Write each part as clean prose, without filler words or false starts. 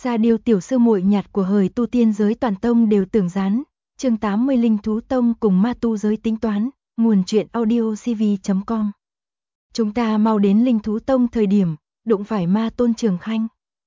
Sa Điêu tiểu sư muội nhạt của hời tu tiên giới toàn tông đều tưởng gián. Chương 80 Linh thú tông cùng ma tu giới tính toán. Nguồn truyện audiocv.com. Chúng ta mau đến Linh thú tông thời điểm đụng phải ma tôn Trường Khanh.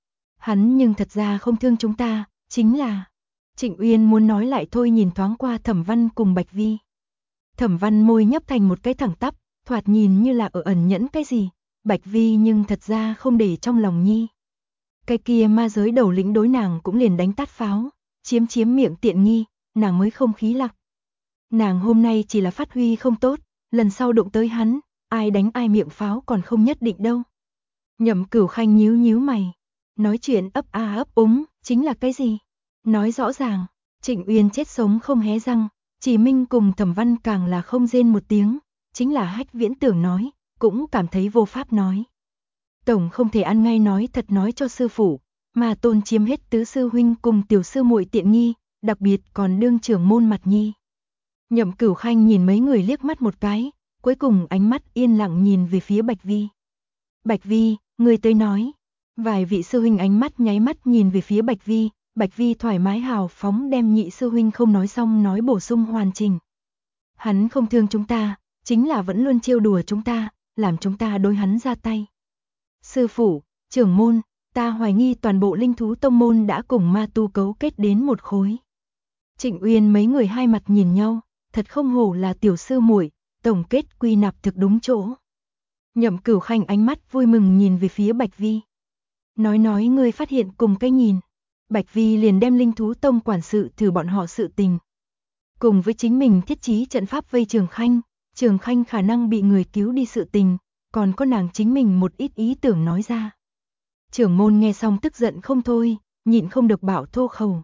Hắn nhưng thật ra không thương chúng ta, chính là Trịnh Uyên muốn nói lại thôi, nhìn thoáng qua Thẩm Văn cùng Bạch Vi. Thẩm Văn môi nhấp thành một cái thẳng tắp, thoạt nhìn như là ở ẩn nhẫn cái gì. Bạch Vi nhưng thật ra không để trong lòng nhi. Cái kia ma giới đầu lĩnh đối nàng cũng liền đánh tát pháo, chiếm miệng tiện nghi, nàng mới không khí lạc. Nàng hôm nay chỉ là phát huy không tốt, lần sau đụng tới hắn, ai đánh ai miệng pháo còn không nhất định đâu. Nhậm Cửu Khanh nhíu mày, nói chuyện ấp a ấp úng, chính là cái gì? Nói rõ ràng. Trịnh Uyên chết sống không hé răng, Chỉ Minh cùng Thẩm Văn càng là không rên một tiếng, chính là Hách Viễn tưởng nói, cũng cảm thấy vô pháp nói. Tổng không thể ăn ngay nói thật nói cho sư phụ, mà tôn chiếm hết tứ sư huynh cùng tiểu sư muội tiện nghi, đặc biệt còn đương trưởng môn mặt nhi. Nhậm Cửu Khanh nhìn mấy người liếc mắt một cái, cuối cùng ánh mắt yên lặng nhìn về phía Bạch Vi. Bạch Vi, người tới nói. Vài vị sư huynh ánh mắt nháy mắt nhìn về phía Bạch Vi. Bạch Vi thoải mái hào phóng đem nhị sư huynh không nói xong nói bổ sung hoàn chỉnh. Hắn không thương chúng ta, chính là vẫn luôn trêu đùa chúng ta, làm chúng ta đối hắn ra tay. Sư phụ, trưởng môn, ta hoài nghi toàn bộ linh thú tông môn đã cùng ma tu cấu kết đến một khối. Trịnh Uyên mấy người hai mặt nhìn nhau, thật không hổ là tiểu sư muội, tổng kết quy nạp thực đúng chỗ. Nhậm Cửu Khanh ánh mắt vui mừng nhìn về phía Bạch Vi. Nói ngươi phát hiện cùng cái nhìn. Bạch Vi liền đem linh thú tông quản sự thử bọn họ sự tình. Cùng với chính mình thiết trí trận pháp vây Trường Khanh khả năng bị người cứu đi sự tình, còn có nàng chính mình một ít ý tưởng nói ra. Trưởng môn nghe xong tức giận không thôi, nhịn không được bảo thô khẩu.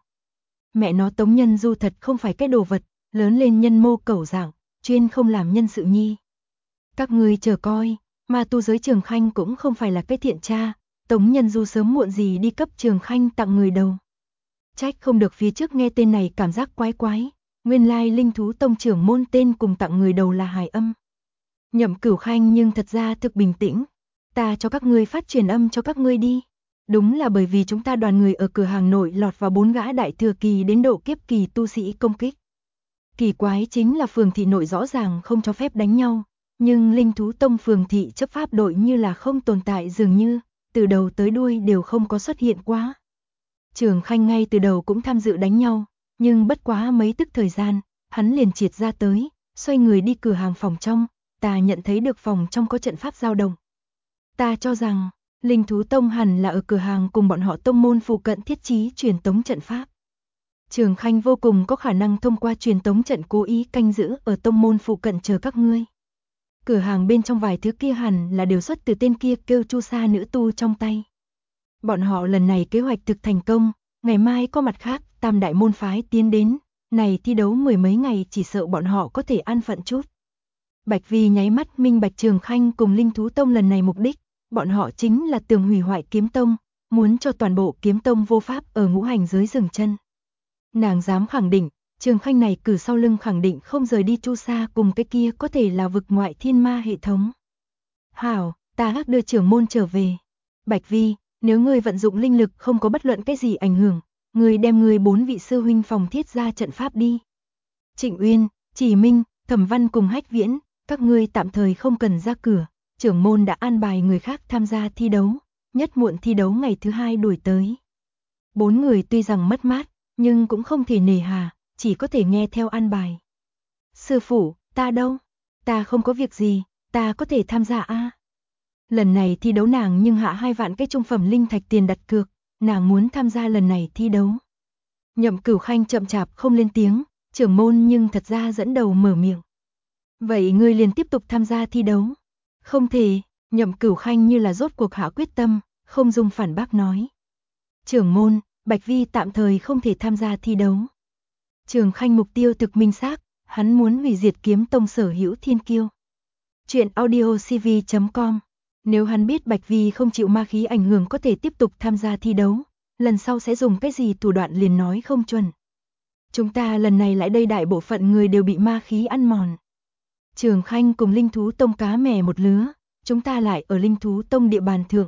Mẹ nó Tống Nhân Du thật không phải cái đồ vật, lớn lên nhân mô cẩu dạng, chuyên không làm nhân sự nhi. Các ngươi chờ coi, mà tu giới Trường Khanh cũng không phải là cái thiện cha, Tống Nhân Du sớm muộn gì đi cấp Trường Khanh tặng người đầu. Trách không được phía trước nghe tên này cảm giác quái, nguyên lai linh thú tông trưởng môn tên cùng tặng người đầu là hài âm. Nhậm Cửu Khanh nhưng thật ra thực bình tĩnh, ta cho các ngươi phát truyền âm cho các ngươi đi. Đúng là bởi vì chúng ta đoàn người ở cửa hàng nội lọt vào 4 gã đại thừa kỳ đến độ kiếp kỳ tu sĩ công kích. Kỳ quái chính là phường thị nội rõ ràng không cho phép đánh nhau, nhưng linh thú tông phường thị chấp pháp đội như là không tồn tại dường như, từ đầu tới đuôi đều không có xuất hiện quá. Trường Khanh ngay từ đầu cũng tham dự đánh nhau, nhưng bất quá mấy tức thời gian, hắn liền triệt ra tới, xoay người đi cửa hàng phòng trong, ta nhận thấy được phòng trong có trận pháp dao động. Ta cho rằng, linh thú tông hẳn là ở cửa hàng cùng bọn họ tông môn phụ cận thiết trí truyền tống trận pháp. Trường Khanh vô cùng có khả năng thông qua truyền tống trận cố ý canh giữ ở tông môn phụ cận chờ các ngươi. Cửa hàng bên trong vài thứ kia hẳn là đều xuất từ tên kia kêu Chu Sa nữ tu trong tay. Bọn họ lần này kế hoạch thực thành công, ngày mai có mặt khác tam đại môn phái tiến đến, này thi đấu 10 mấy ngày chỉ sợ bọn họ có thể an phận chút. Bạch Vi nháy mắt minh bạch Trường Khanh cùng linh thú tông lần này mục đích, bọn họ chính là tường hủy hoại kiếm tông, muốn cho toàn bộ kiếm tông vô pháp ở ngũ hành giới dừng chân. Nàng dám khẳng định, Trường Khanh này cử sau lưng khẳng định không rời đi Chu Sa cùng cái kia có thể là vực ngoại thiên ma hệ thống. Hảo, ta gác đưa trưởng môn trở về. Bạch Vi, nếu ngươi vận dụng linh lực không có bất luận cái gì ảnh hưởng, ngươi đem ngươi 4 vị sư huynh phòng thiết ra trận pháp đi. Trịnh Uyên, Chỉ Minh, Thẩm Văn cùng Hách Viễn, các ngươi tạm thời không cần ra cửa, trưởng môn đã an bài người khác tham gia thi đấu, nhất muộn thi đấu ngày thứ 2 đuổi tới. 4 người tuy rằng mất mát, nhưng cũng không thể nề hà, chỉ có thể nghe theo an bài. Sư phụ, ta đâu? Ta không có việc gì, ta có thể tham gia a. Lần này thi đấu nàng nhưng hạ 2 vạn cái trung phẩm linh thạch tiền đặt cược, nàng muốn tham gia lần này thi đấu. Nhậm Cửu Khanh chậm chạp không lên tiếng, trưởng môn nhưng thật ra dẫn đầu mở miệng. Vậy ngươi liền tiếp tục tham gia thi đấu? Không thể, Nhậm Cửu Khanh như là rốt cuộc hạ quyết tâm, không dung phản bác nói. Trưởng môn, Bạch Vi tạm thời không thể tham gia thi đấu. Trường Khanh mục tiêu thực minh xác, hắn muốn hủy diệt kiếm tông sở hữu thiên kiêu. Chuyện audiocv.com. Nếu hắn biết Bạch Vi không chịu ma khí ảnh hưởng có thể tiếp tục tham gia thi đấu, lần sau sẽ dùng cái gì thủ đoạn liền nói không chuẩn. Chúng ta lần này lại đây đại bộ phận người đều bị ma khí ăn mòn. Trường Khanh cùng linh thú tông cá mè một lứa, chúng ta lại ở linh thú tông địa bàn thượng,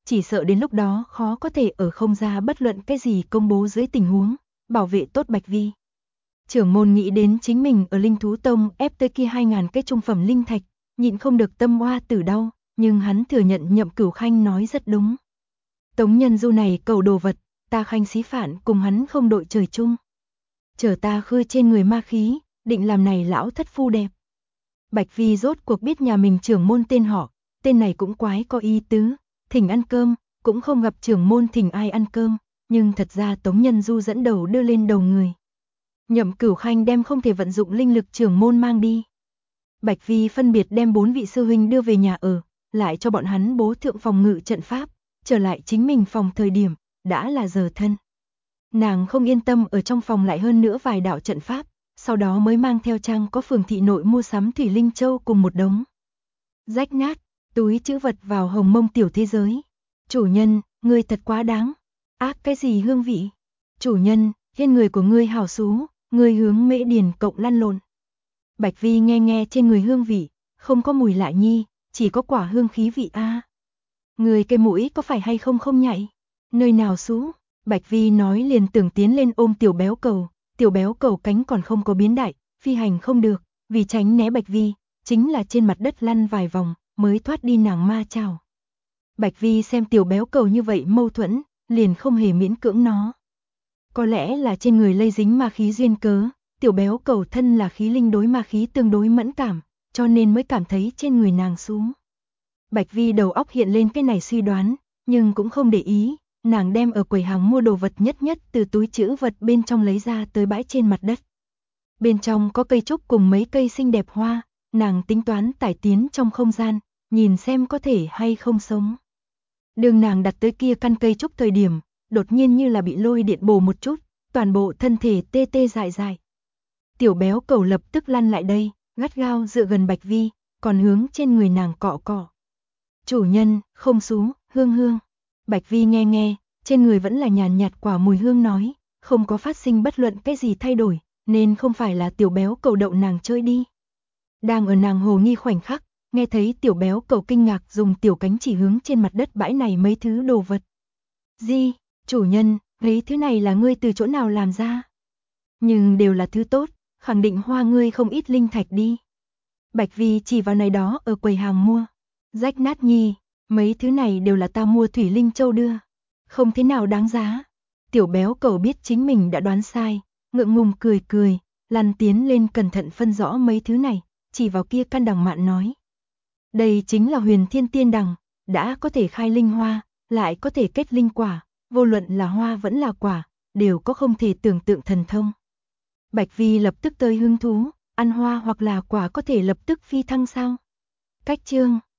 chỉ sợ đến lúc đó khó có thể ở không ra bất luận cái gì công bố dưới tình huống, bảo vệ tốt Bạch Vi. Trưởng môn nghĩ đến chính mình ở Linh Thú Tông ép tới kia 2000 cái trung phẩm linh thạch, nhịn không được tâm oa tử đau, nhưng hắn thừa nhận Nhậm Cửu Khanh nói rất đúng. Tống Nhân Du này cầu đồ vật, ta Khanh Xí Phản cùng hắn không đội trời chung. Chờ ta khơi trên người ma khí, định làm này lão thất phu đẹp. Bạch Vi rốt cuộc biết nhà mình trưởng môn tên họ, tên này cũng quái có ý tứ, thỉnh ăn cơm, cũng không gặp trưởng môn thỉnh ai ăn cơm, nhưng thật ra Tống Nhân Du dẫn đầu đưa lên đầu người. Nhậm Cửu Khanh đem không thể vận dụng linh lực trưởng môn mang đi. Bạch Vi phân biệt đem 4 vị sư huynh đưa về nhà ở, lại cho bọn hắn bố thượng phòng ngự trận pháp, trở lại chính mình phòng thời điểm, đã là giờ thân. Nàng không yên tâm ở trong phòng lại hơn nữa vài đạo trận pháp, sau đó mới mang theo Trang có phường thị nội mua sắm thủy linh châu cùng một đống rách nát túi trữ vật vào hồng mông tiểu thế giới. Chủ nhân, ngươi thật quá đáng. Ác cái gì hương vị? Chủ nhân, thiên người của ngươi hảo xú, ngươi hướng mễ điền cộng lăn lộn. Bạch Vi nghe nghe trên người hương vị, không có mùi lạ nhi, chỉ có quả hương khí vị a. Người cái mũi có phải hay không không nhạy? Nơi nào xú? Bạch Vi nói liền tưởng tiến lên ôm tiểu béo cầu cánh còn không có biến đại, phi hành không được, vì tránh né Bạch Vi, chính là trên mặt đất lăn vài vòng, mới thoát đi nàng ma chảo. Bạch Vi xem tiểu béo cầu như vậy mâu thuẫn, liền không hề miễn cưỡng nó. Có lẽ là trên người lây dính ma khí duyên cớ, tiểu béo cầu thân là khí linh đối ma khí tương đối mẫn cảm, cho nên mới cảm thấy trên người nàng xuống. Bạch Vi đầu óc hiện lên cái này suy đoán, nhưng cũng không để ý, nàng đem ở quầy hàng mua đồ vật nhất nhất từ túi trữ vật bên trong lấy ra tới bãi trên mặt đất. Bên trong có cây trúc cùng mấy cây xinh đẹp hoa, nàng tính toán tải tiến trong không gian, nhìn xem có thể hay không sống. Đường nàng đặt tới kia căn cây trúc thời điểm, đột nhiên như là bị lôi điện bổ một chút, toàn bộ thân thể tê tê dại dại. Tiểu béo cầu lập tức lăn lại đây, gắt gao dựa gần Bạch Vi, còn hướng trên người nàng cọ cọ. Chủ nhân, không xú, hương hương. Bạch Vi nghe nghe, trên người vẫn là nhàn nhạt quả mùi hương nói, không có phát sinh bất luận cái gì thay đổi, nên không phải là tiểu béo cầu đậu nàng chơi đi. Đang ở nàng hồ nghi khoảnh khắc, nghe thấy tiểu béo cầu kinh ngạc dùng tiểu cánh chỉ hướng trên mặt đất bãi này mấy thứ đồ vật. Gì, chủ nhân, mấy thứ này là ngươi từ chỗ nào làm ra? Nhưng đều là thứ tốt, khẳng định hoa ngươi không ít linh thạch đi. Bạch Vi chỉ vào này đó ở quầy hàng mua. Rách nát nhi, mấy thứ này đều là ta mua thủy linh châu đưa. Không thế nào đáng giá. Tiểu béo cầu biết chính mình đã đoán sai, ngượng ngùng cười cười, lăn tiến lên cẩn thận phân rõ mấy thứ này, chỉ vào kia căn đằng mạn nói. Đây chính là huyền thiên tiên đằng, đã có thể khai linh hoa, lại có thể kết linh quả, vô luận là hoa vẫn là quả, đều có không thể tưởng tượng thần thông. Bạch Vi lập tức tới hứng thú, ăn hoa hoặc là quả có thể lập tức phi thăng sao? Cách chương